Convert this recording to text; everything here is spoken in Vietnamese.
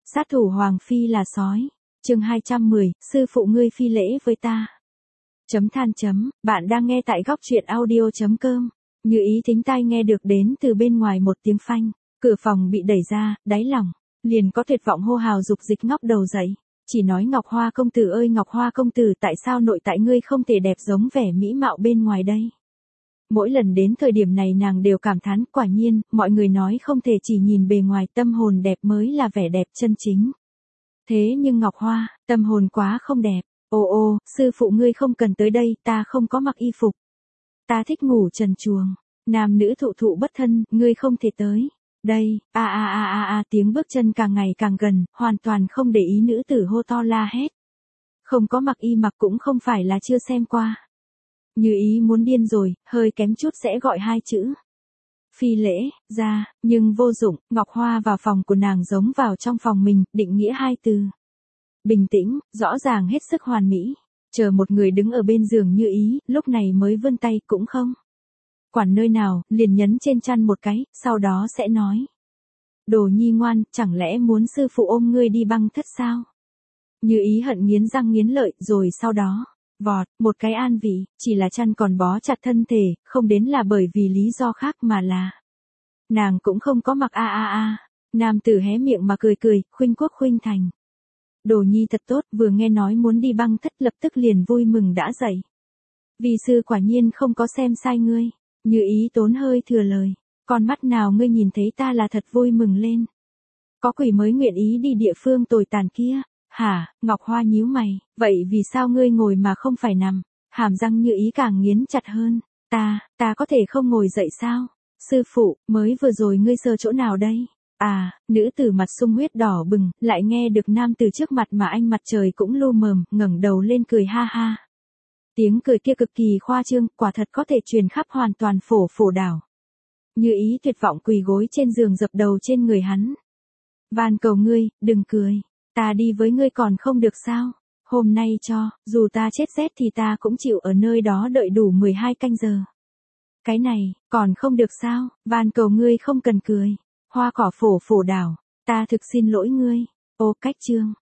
Sát thủ Hoàng Phi là sói. Chương 210, sư phụ ngươi phi lễ với ta. Bạn đang nghe tại góc truyện audio.com. Như ý thính tai nghe được đến từ bên ngoài một tiếng phanh, cửa phòng bị đẩy ra, đáy lòng liền có tuyệt vọng hô hào dục dịch ngóc đầu dậy, chỉ nói Ngọc Hoa công tử ơi Ngọc Hoa công tử, tại sao nội tại ngươi không thể đẹp giống vẻ mỹ mạo bên ngoài đây? Mỗi lần đến thời điểm này nàng đều cảm thán, quả nhiên, mọi người nói không thể chỉ nhìn bề ngoài, tâm hồn đẹp mới là vẻ đẹp chân chính. Thế nhưng Ngọc Hoa, tâm hồn quá không đẹp. Ô, sư phụ ngươi không cần tới đây, ta không có mặc y phục. Ta thích ngủ trần truồng. Nam nữ thụ thụ bất thân, ngươi không thể tới. Đây, tiếng bước chân càng ngày càng gần, hoàn toàn không để ý nữ tử hô to la hét. Không có mặc y mặc cũng không phải là chưa xem qua. Như ý muốn điên rồi, hơi kém chút sẽ gọi hai chữ phi lễ ra, nhưng vô dụng. Ngọc Hoa vào phòng của nàng giống vào trong phòng mình, định nghĩa hai từ. Bình tĩnh, rõ ràng hết sức hoàn mỹ. Chờ một người đứng ở bên giường Như ý, lúc này mới vươn tay cũng không quản nơi nào, liền nhấn trên chăn một cái, sau đó sẽ nói. Đồ nhi ngoan, chẳng lẽ muốn sư phụ ôm ngươi đi băng thất sao? Như ý hận nghiến răng nghiến lợi, rồi sau đó vọt, một cái an vị, chỉ là chăn còn bó chặt thân thể, không đến là bởi vì lý do khác mà là nàng cũng không có mặc Nam tử hé miệng mà cười, khuynh quốc khuynh thành. Đồ nhi thật tốt, vừa nghe nói muốn đi băng thất lập tức liền vui mừng đã dậy. Vì sư quả nhiên không có xem sai ngươi. Như ý tốn hơi thừa lời, con mắt nào ngươi nhìn thấy ta là thật vui mừng lên. Có quỷ mới nguyện ý đi địa phương tồi tàn kia. Hả? Ngọc Hoa nhíu mày, vậy vì sao ngươi ngồi mà không phải nằm? Hàm răng Như ý càng nghiến chặt hơn. Ta có thể không ngồi dậy sao? Sư phụ, mới vừa rồi ngươi sờ chỗ nào đây? Nữ tử mặt sung huyết đỏ bừng, lại nghe được nam tử trước mặt mà anh mặt trời cũng lu mờm, ngẩng đầu lên cười ha ha. Tiếng cười kia cực kỳ khoa trương, quả thật có thể truyền khắp hoàn toàn phổ đảo. Như ý tuyệt vọng quỳ gối trên giường dập đầu trên người hắn. Van cầu ngươi, đừng cười. Ta đi với ngươi còn không được sao? Hôm nay dù ta chết rét thì ta cũng chịu ở nơi đó đợi đủ 12 canh giờ. Cái này, còn không được sao? Van cầu ngươi không cần cười. Hoa cỏ phổ đảo, ta thực xin lỗi ngươi. Ô cách chương.